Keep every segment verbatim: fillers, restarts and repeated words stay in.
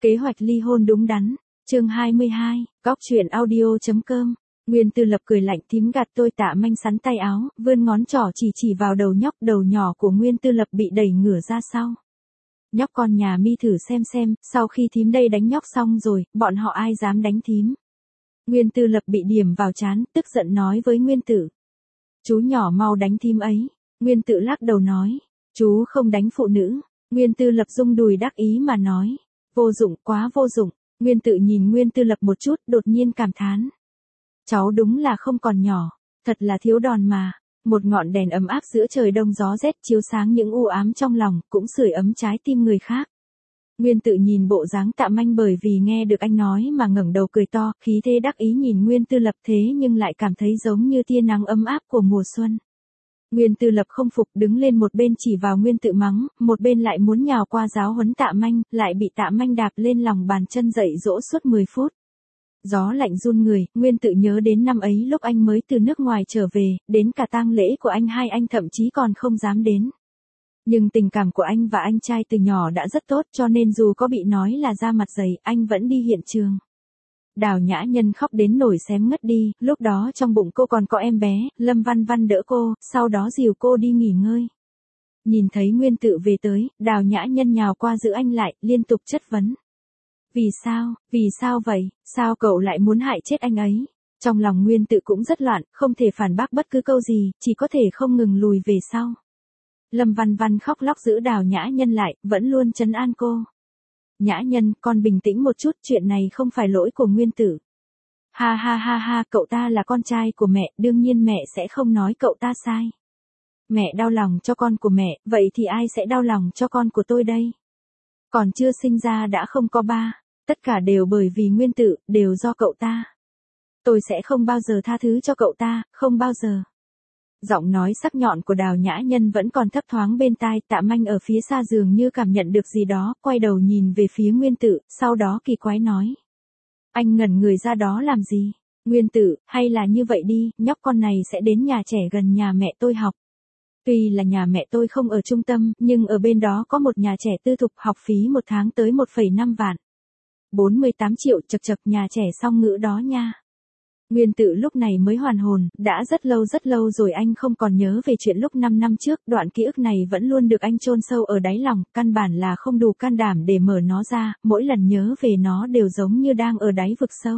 Kế hoạch ly hôn đúng đắn. Chương hai mươi hai, Góc truyện audio.com. Nguyên Tư Lập cười lạnh, thím gạt tôi. Tạ Manh sắn tay áo, vươn ngón trỏ chỉ chỉ vào đầu nhóc. Đầu nhỏ của Nguyên Tư Lập bị đẩy ngửa ra sau. Nhóc con nhà mi thử xem xem, sau khi thím đây đánh nhóc xong rồi, bọn họ ai dám đánh thím. Nguyên Tư Lập bị điểm vào trán, tức giận nói với Nguyên Tử. Chú nhỏ mau đánh thím ấy. Nguyên Tử lắc đầu nói. Chú không đánh phụ nữ. Nguyên Tư Lập rung đùi đắc ý mà nói. Vô dụng, quá vô dụng. Nguyên Tự nhìn Nguyên Tư Lập một chút, đột nhiên cảm thán. Cháu đúng là không còn nhỏ, thật là thiếu đòn mà. Một ngọn đèn ấm áp giữa trời đông gió rét chiếu sáng những u ám trong lòng, cũng sưởi ấm trái tim người khác. Nguyên Tự nhìn bộ dáng Tạ Manh bởi vì nghe được anh nói mà ngẩng đầu cười to, khí thế đắc ý nhìn Nguyên Tư Lập thế nhưng lại cảm thấy giống như tia nắng ấm áp của mùa xuân. Nguyên Tư Lập không phục, đứng lên một bên chỉ vào Nguyên Tự mắng, một bên lại muốn nhào qua giáo huấn Tạ Manh, lại bị Tạ Manh đạp lên lòng bàn chân dạy dỗ suốt mười phút. Gió lạnh run người, Nguyên Tự nhớ đến năm ấy lúc anh mới từ nước ngoài trở về, đến cả tang lễ của anh hai anh thậm chí còn không dám đến. Nhưng tình cảm của anh và anh trai từ nhỏ đã rất tốt, cho nên dù có bị nói là da mặt dày, anh vẫn đi hiện trường. Đào Nhã Nhân khóc đến nổi xém ngất đi, lúc đó trong bụng cô còn có em bé, Lâm Văn Văn đỡ cô, sau đó dìu cô đi nghỉ ngơi. Nhìn thấy Nguyên Tự về tới, Đào Nhã Nhân nhào qua giữ anh lại, liên tục chất vấn. Vì sao, vì sao vậy, sao cậu lại muốn hại chết anh ấy? Trong lòng Nguyên Tự cũng rất loạn, không thể phản bác bất cứ câu gì, chỉ có thể không ngừng lùi về sau. Lâm Văn Văn khóc lóc giữ Đào Nhã Nhân lại, vẫn luôn trấn an cô. Nhã Nhân, con bình tĩnh một chút, chuyện này không phải lỗi của Nguyên Tử. Ha ha ha ha, cậu ta là con trai của mẹ, đương nhiên mẹ sẽ không nói cậu ta sai. Mẹ đau lòng cho con của mẹ, vậy thì ai sẽ đau lòng cho con của tôi đây? Còn chưa sinh ra đã không có ba, tất cả đều bởi vì Nguyên Tử, đều do cậu ta. Tôi sẽ không bao giờ tha thứ cho cậu ta, không bao giờ. Giọng nói sắc nhọn của Đào Nhã Nhân vẫn còn thấp thoáng bên tai. Tạ Manh ở phía xa dường như cảm nhận được gì đó, quay đầu nhìn về phía Nguyên Tử, sau đó kỳ quái nói. Anh ngẩn người ra đó làm gì? Nguyên Tử, hay là như vậy đi, nhóc con này sẽ đến nhà trẻ gần nhà mẹ tôi học. Tuy là nhà mẹ tôi không ở trung tâm, nhưng ở bên đó có một nhà trẻ tư thục, học phí một tháng tới một phẩy năm vạn. bốn mươi tám triệu, chật chật, nhà trẻ song ngữ đó nha. Nguyên Tự lúc này mới hoàn hồn, đã rất lâu rất lâu rồi anh không còn nhớ về chuyện lúc năm năm trước, đoạn ký ức này vẫn luôn được anh chôn sâu ở đáy lòng, căn bản là không đủ can đảm để mở nó ra, mỗi lần nhớ về nó đều giống như đang ở đáy vực sâu.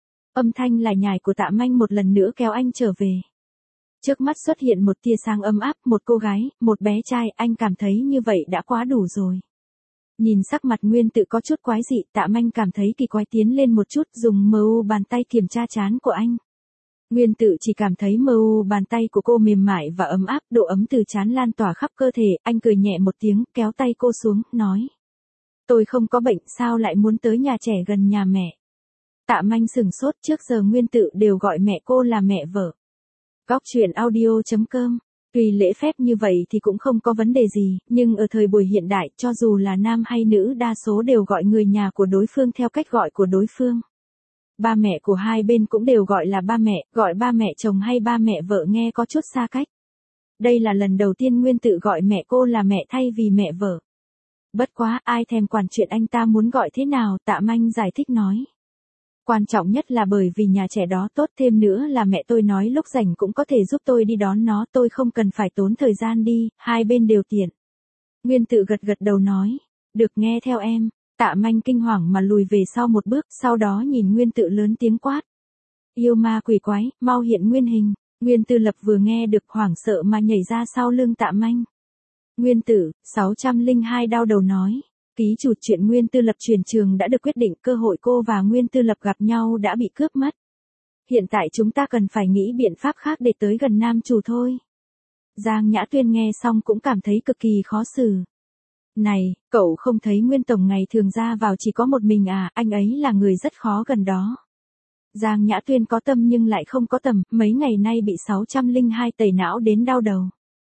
Âm thanh lải nhải của Tạ Manh một lần nữa kéo anh trở về. Trước mắt xuất hiện một tia sáng ấm áp, một cô gái, một bé trai, anh cảm thấy như vậy đã quá đủ rồi. Nhìn sắc mặt Nguyên Tự có chút quái dị, Tạ Manh cảm thấy kỳ quái, tiến lên một chút, dùng mờ u bàn tay kiểm tra trán của anh. Nguyên Tự chỉ cảm thấy mờ u bàn tay của cô mềm mại và ấm áp, độ ấm từ trán lan tỏa khắp cơ thể, anh cười nhẹ một tiếng, kéo tay cô xuống, nói. Tôi không có bệnh, sao lại muốn tới nhà trẻ gần nhà mẹ? Tạ Manh sửng sốt, trước giờ Nguyên Tự đều gọi mẹ cô là mẹ vợ. Góc truyện audio.com. Tuy lễ phép như vậy thì cũng không có vấn đề gì, nhưng ở thời buổi hiện đại, cho dù là nam hay nữ đa số đều gọi người nhà của đối phương theo cách gọi của đối phương. Ba mẹ của hai bên cũng đều gọi là ba mẹ, gọi ba mẹ chồng hay ba mẹ vợ nghe có chút xa cách. Đây là lần đầu tiên Nguyên Tự gọi mẹ cô là mẹ thay vì mẹ vợ. Bất quá, ai thèm quản chuyện anh ta muốn gọi thế nào, Tạ Manh giải thích nói. Quan trọng nhất là bởi vì nhà trẻ đó tốt, thêm nữa là mẹ tôi nói lúc rảnh cũng có thể giúp tôi đi đón nó, tôi không cần phải tốn thời gian đi, hai bên đều tiện. Nguyên Tự gật gật đầu nói, được, nghe theo em. Tạ Manh kinh hoàng mà lùi về sau một bước, sau đó nhìn Nguyên Tự lớn tiếng quát. Yêu ma quỷ quái, mau hiện nguyên hình. Nguyên Tư Lập vừa nghe được hoảng sợ mà nhảy ra sau lưng Tạ Manh. Nguyên Tử, sáu trăm lẻ hai đau đầu nói. Ký chủ chuyện Nguyên Tư Lập chuyển trường đã được quyết định, cơ hội cô và Nguyên Tư Lập gặp nhau đã bị cướp mất. Hiện tại chúng ta cần phải nghĩ biện pháp khác để tới gần nam chủ thôi. Giang Nhã Tuyên nghe xong cũng cảm thấy cực kỳ khó xử. Này, cậu không thấy Nguyên Tổng ngày thường ra vào chỉ có một mình à, anh ấy là người rất khó gần đó. Giang Nhã Tuyên có tâm nhưng lại không có tầm, mấy ngày nay bị sáu trăm lẻ hai tẩy não đến đau đầu.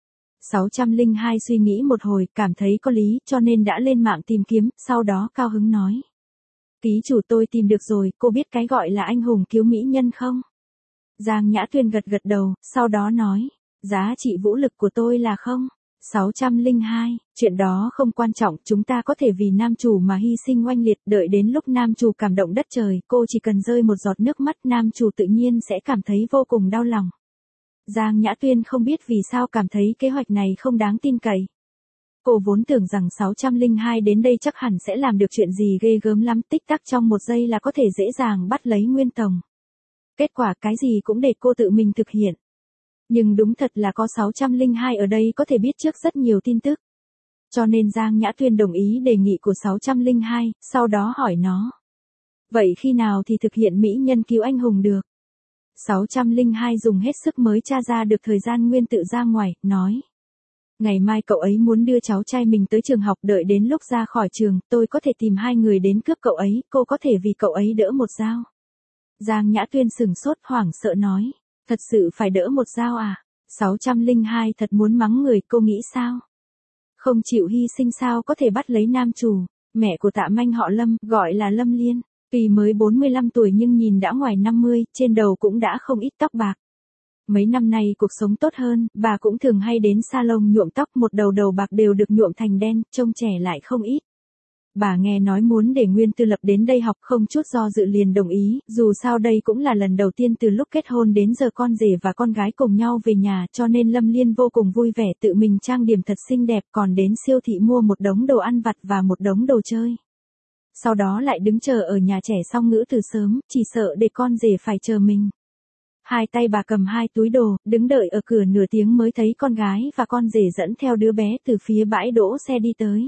sáu trăm lẻ hai suy nghĩ một hồi, cảm thấy có lý, cho nên đã lên mạng tìm kiếm, sau đó cao hứng nói. Ký chủ, tôi tìm được rồi, cô biết cái gọi là anh hùng cứu mỹ nhân không? Giang Nhã Tuyên gật gật đầu, sau đó nói. Giá trị vũ lực của tôi là không. sáu trăm lẻ hai, chuyện đó không quan trọng, chúng ta có thể vì nam chủ mà hy sinh oanh liệt, đợi đến lúc nam chủ cảm động đất trời, cô chỉ cần rơi một giọt nước mắt, nam chủ tự nhiên sẽ cảm thấy vô cùng đau lòng. Giang Nhã Tuyên không biết vì sao cảm thấy kế hoạch này không đáng tin cậy. Cô vốn tưởng rằng sáu trăm lẻ hai đến đây chắc hẳn sẽ làm được chuyện gì ghê gớm lắm, tích tắc trong một giây là có thể dễ dàng bắt lấy Nguyên Tổng. Kết quả cái gì cũng để cô tự mình thực hiện. Nhưng đúng thật là có sáu trăm lẻ hai ở đây có thể biết trước rất nhiều tin tức. Cho nên Giang Nhã Tuyên đồng ý đề nghị của sáu trăm lẻ hai, sau đó hỏi nó. Vậy khi nào thì thực hiện mỹ nhân cứu anh hùng được? sáu trăm lẻ hai dùng hết sức mới tra ra được thời gian Nguyên Tự ra ngoài, nói. Ngày mai cậu ấy muốn đưa cháu trai mình tới trường học, đợi đến lúc ra khỏi trường, tôi có thể tìm hai người đến cướp cậu ấy, cô có thể vì cậu ấy đỡ một dao. Giang Nhã Tuyên sừng sốt hoảng sợ nói. Thật sự phải đỡ một dao à? sáu trăm lẻ hai thật muốn mắng người, cô nghĩ sao? Không chịu hy sinh sao có thể bắt lấy nam chủ. Mẹ của Tạ Manh họ Lâm, gọi là Lâm Liên. Tuy mới bốn mươi lăm tuổi nhưng nhìn đã ngoài năm mươi, trên đầu cũng đã không ít tóc bạc. Mấy năm nay cuộc sống tốt hơn, bà cũng thường hay đến salon nhuộm tóc, một đầu đầu bạc đều được nhuộm thành đen, trông trẻ lại không ít. Bà nghe nói muốn để Nguyên Tư Lập đến đây học, không chút do dự liền đồng ý, dù sao đây cũng là lần đầu tiên từ lúc kết hôn đến giờ con rể và con gái cùng nhau về nhà, cho nên Lâm Liên vô cùng vui vẻ, tự mình trang điểm thật xinh đẹp, còn đến siêu thị mua một đống đồ ăn vặt và một đống đồ chơi. Sau đó lại đứng chờ ở nhà trẻ song ngữ từ sớm, chỉ sợ để con rể phải chờ mình. Hai tay bà cầm hai túi đồ, đứng đợi ở cửa nửa tiếng mới thấy con gái và con rể dẫn theo đứa bé từ phía bãi đỗ xe đi tới.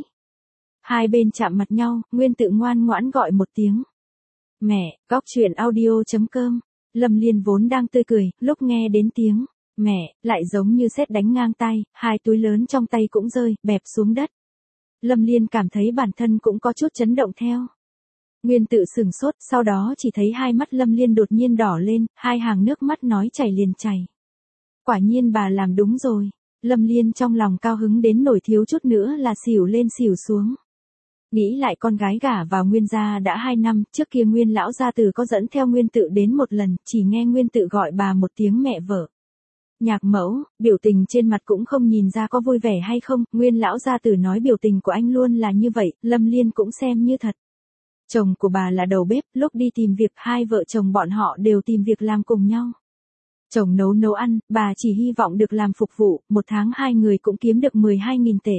Hai bên chạm mặt nhau, Nguyên Tự ngoan ngoãn gọi một tiếng. Mẹ, góc truyện audio.com. Lâm Liên vốn đang tươi cười, lúc nghe đến tiếng mẹ, lại giống như sét đánh ngang tay, hai túi lớn trong tay cũng rơi, bẹp xuống đất. Lâm Liên cảm thấy bản thân cũng có chút chấn động theo. Nguyên Tự sửng sốt, sau đó chỉ thấy hai mắt Lâm Liên đột nhiên đỏ lên, hai hàng nước mắt nói chảy liền chảy. Quả nhiên bà làm đúng rồi. Lâm Liên trong lòng cao hứng đến nổi, thiếu chút nữa là xỉu lên xỉu xuống. Nghĩ lại con gái gả vào Nguyên gia đã hai năm, trước kia Nguyên lão gia tử có dẫn theo Nguyên Tự đến một lần, chỉ nghe Nguyên Tự gọi bà một tiếng mẹ vợ. Nhạc Mẫu, biểu tình trên mặt cũng không nhìn ra có vui vẻ hay không, Nguyên lão gia tử nói biểu tình của anh luôn là như vậy, Lâm Liên cũng xem như thật. Chồng của bà là đầu bếp, lúc đi tìm việc hai vợ chồng bọn họ đều tìm việc làm cùng nhau. Chồng nấu nấu ăn, bà chỉ hy vọng được làm phục vụ, một tháng hai người cũng kiếm được mười hai nghìn tệ.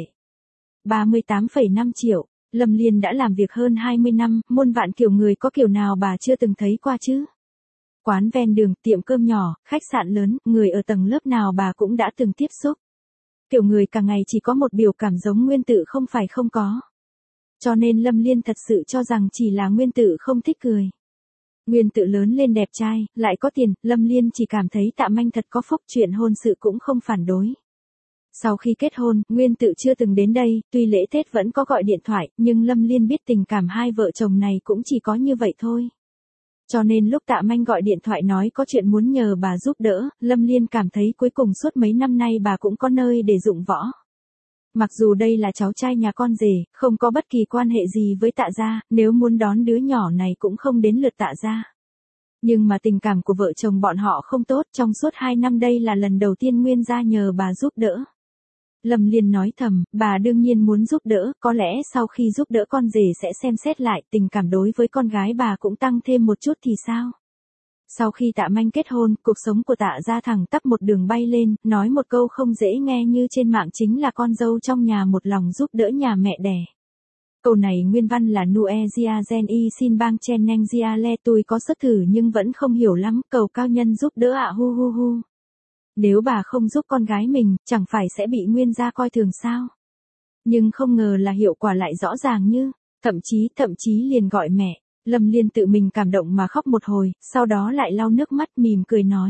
ba mươi tám phẩy năm triệu. Lâm Liên đã làm việc hơn hai mươi năm, muôn vạn kiểu người có kiểu nào bà chưa từng thấy qua chứ? Quán ven đường, tiệm cơm nhỏ, khách sạn lớn, người ở tầng lớp nào bà cũng đã từng tiếp xúc. Kiểu người cả ngày chỉ có một biểu cảm giống Nguyên Tự không phải không có. Cho nên Lâm Liên thật sự cho rằng chỉ là Nguyên Tự không thích cười. Nguyên Tự lớn lên đẹp trai, lại có tiền, Lâm Liên chỉ cảm thấy Tạ Manh thật có phúc, chuyện hôn sự cũng không phản đối. Sau khi kết hôn, Nguyên Tự chưa từng đến đây, tuy lễ Tết vẫn có gọi điện thoại, nhưng Lâm Liên biết tình cảm hai vợ chồng này cũng chỉ có như vậy thôi. Cho nên lúc Tạ Manh gọi điện thoại nói có chuyện muốn nhờ bà giúp đỡ, Lâm Liên cảm thấy cuối cùng suốt mấy năm nay bà cũng có nơi để dụng võ. Mặc dù đây là cháu trai nhà con rể, không có bất kỳ quan hệ gì với Tạ gia, nếu muốn đón đứa nhỏ này cũng không đến lượt Tạ gia. Nhưng mà tình cảm của vợ chồng bọn họ không tốt, trong suốt hai năm đây là lần đầu tiên Nguyên gia nhờ bà giúp đỡ. Lâm Liên nói thầm, bà đương nhiên muốn giúp đỡ, có lẽ sau khi giúp đỡ con rể sẽ xem xét lại, tình cảm đối với con gái bà cũng tăng thêm một chút thì sao? Sau khi Tạ Manh kết hôn, cuộc sống của Tạ gia thẳng tắp một đường bay lên, nói một câu không dễ nghe như trên mạng chính là con dâu trong nhà một lòng giúp đỡ nhà mẹ đẻ. Câu này nguyên văn là Nue Gia Gen Y Sin Bang Chen Neng Gia Le, tôi có sức thử nhưng vẫn không hiểu lắm, cầu cao nhân giúp đỡ ạ hu hu hu. Nếu bà không giúp con gái mình, chẳng phải sẽ bị Nguyên gia coi thường sao? Nhưng không ngờ là hiệu quả lại rõ ràng như, thậm chí, thậm chí liền gọi mẹ. Lâm Liên tự mình cảm động mà khóc một hồi, sau đó lại lau nước mắt mỉm cười nói.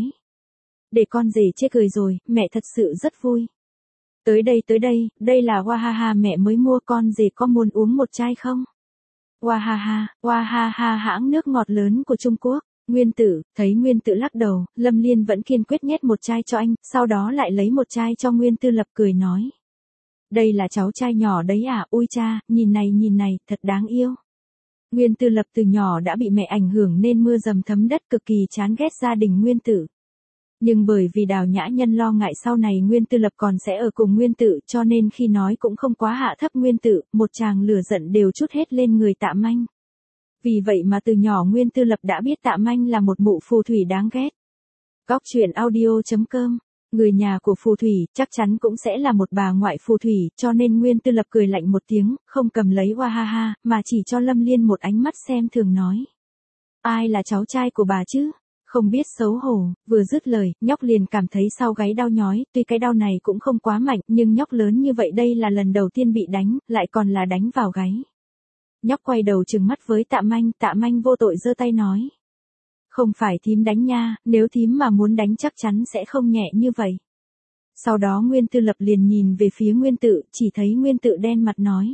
Để con rể chê cười rồi, mẹ thật sự rất vui. Tới đây tới đây, đây là Wahaha mẹ mới mua, con rể có muốn uống một chai không? Wahaha, Wahaha hãng nước ngọt lớn của Trung Quốc. Nguyên Tự, thấy Nguyên Tự lắc đầu, Lâm Liên vẫn kiên quyết nhét một chai cho anh, sau đó lại lấy một chai cho Nguyên Tư Lập cười nói. Đây là cháu trai nhỏ đấy à, ui cha, nhìn này nhìn này, thật đáng yêu. Nguyên Tư Lập từ nhỏ đã bị mẹ ảnh hưởng nên mưa dầm thấm đất, cực kỳ chán ghét gia đình Nguyên Tự. Nhưng bởi vì Đào Nhã Nhân lo ngại sau này Nguyên Tư Lập còn sẽ ở cùng Nguyên Tự cho nên khi nói cũng không quá hạ thấp Nguyên Tự, một tràng lửa giận đều trút hết lên người Tạ Manh. Vì vậy mà từ nhỏ Nguyên Tư Lập đã biết Tạ Manh là một mụ phù thủy đáng ghét. Góc truyện audio.com. Người nhà của phù thủy chắc chắn cũng sẽ là một bà ngoại phù thủy, cho nên Nguyên Tư Lập cười lạnh một tiếng, không cầm lấy hoa ha ha, mà chỉ cho Lâm Liên một ánh mắt xem thường nói. Ai là cháu trai của bà chứ? Không biết xấu hổ, vừa dứt lời, nhóc liền cảm thấy sau gáy đau nhói, tuy cái đau này cũng không quá mạnh, nhưng nhóc lớn như vậy đây là lần đầu tiên bị đánh, lại còn là đánh vào gáy. Nhóc quay đầu trừng mắt với Tạ Manh, Tạ Manh vô tội giơ tay nói. Không phải thím đánh nha, nếu thím mà muốn đánh chắc chắn sẽ không nhẹ như vậy. Sau đó Nguyên Tư Lập liền nhìn về phía Nguyên Tự, chỉ thấy Nguyên Tự đen mặt nói.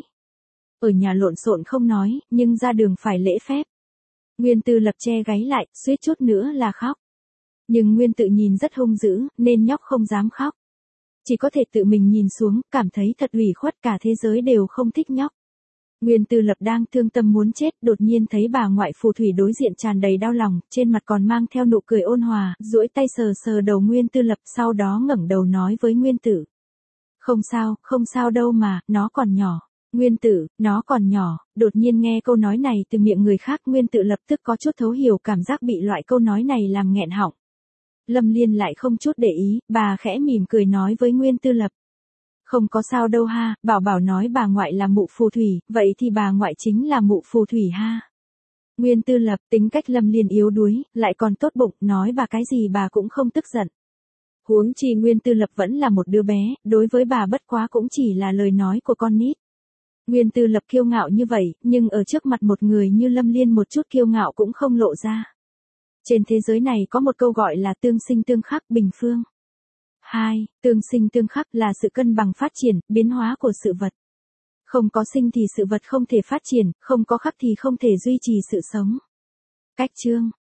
Ở nhà lộn xộn không nói, nhưng ra đường phải lễ phép. Nguyên Tư Lập che gáy lại, suýt chút nữa là khóc. Nhưng Nguyên Tự nhìn rất hung dữ, nên nhóc không dám khóc. Chỉ có thể tự mình nhìn xuống, cảm thấy thật ủy khuất, cả thế giới đều không thích nhóc. Nguyên Tư Lập đang thương tâm muốn chết, đột nhiên thấy bà ngoại phù thủy đối diện tràn đầy đau lòng, trên mặt còn mang theo nụ cười ôn hòa, duỗi tay sờ sờ đầu Nguyên Tư Lập, sau đó ngẩng đầu nói với Nguyên Tử. Không sao, không sao đâu mà, nó còn nhỏ. Nguyên Tử, nó còn nhỏ, đột nhiên nghe câu nói này từ miệng người khác, Nguyên Tự lập tức có chút thấu hiểu cảm giác bị loại câu nói này làm nghẹn họng. Lâm Liên lại không chút để ý, bà khẽ mỉm cười nói với Nguyên Tư Lập. Không có sao đâu ha, Bảo Bảo nói bà ngoại là mụ phù thủy, vậy thì bà ngoại chính là mụ phù thủy ha. Nguyên Tư Lập tính cách Lâm Liên yếu đuối, lại còn tốt bụng, nói bà cái gì bà cũng không tức giận. Huống chi Nguyên Tư Lập vẫn là một đứa bé, đối với bà bất quá cũng chỉ là lời nói của con nít. Nguyên Tư Lập kiêu ngạo như vậy, nhưng ở trước mặt một người như Lâm Liên một chút kiêu ngạo cũng không lộ ra. Trên thế giới này có một câu gọi là tương sinh tương khắc bình phương. hai. Tương sinh tương khắc là sự cân bằng phát triển, biến hóa của sự vật. Không có sinh thì sự vật không thể phát triển, không có khắc thì không thể duy trì sự sống. Cách chương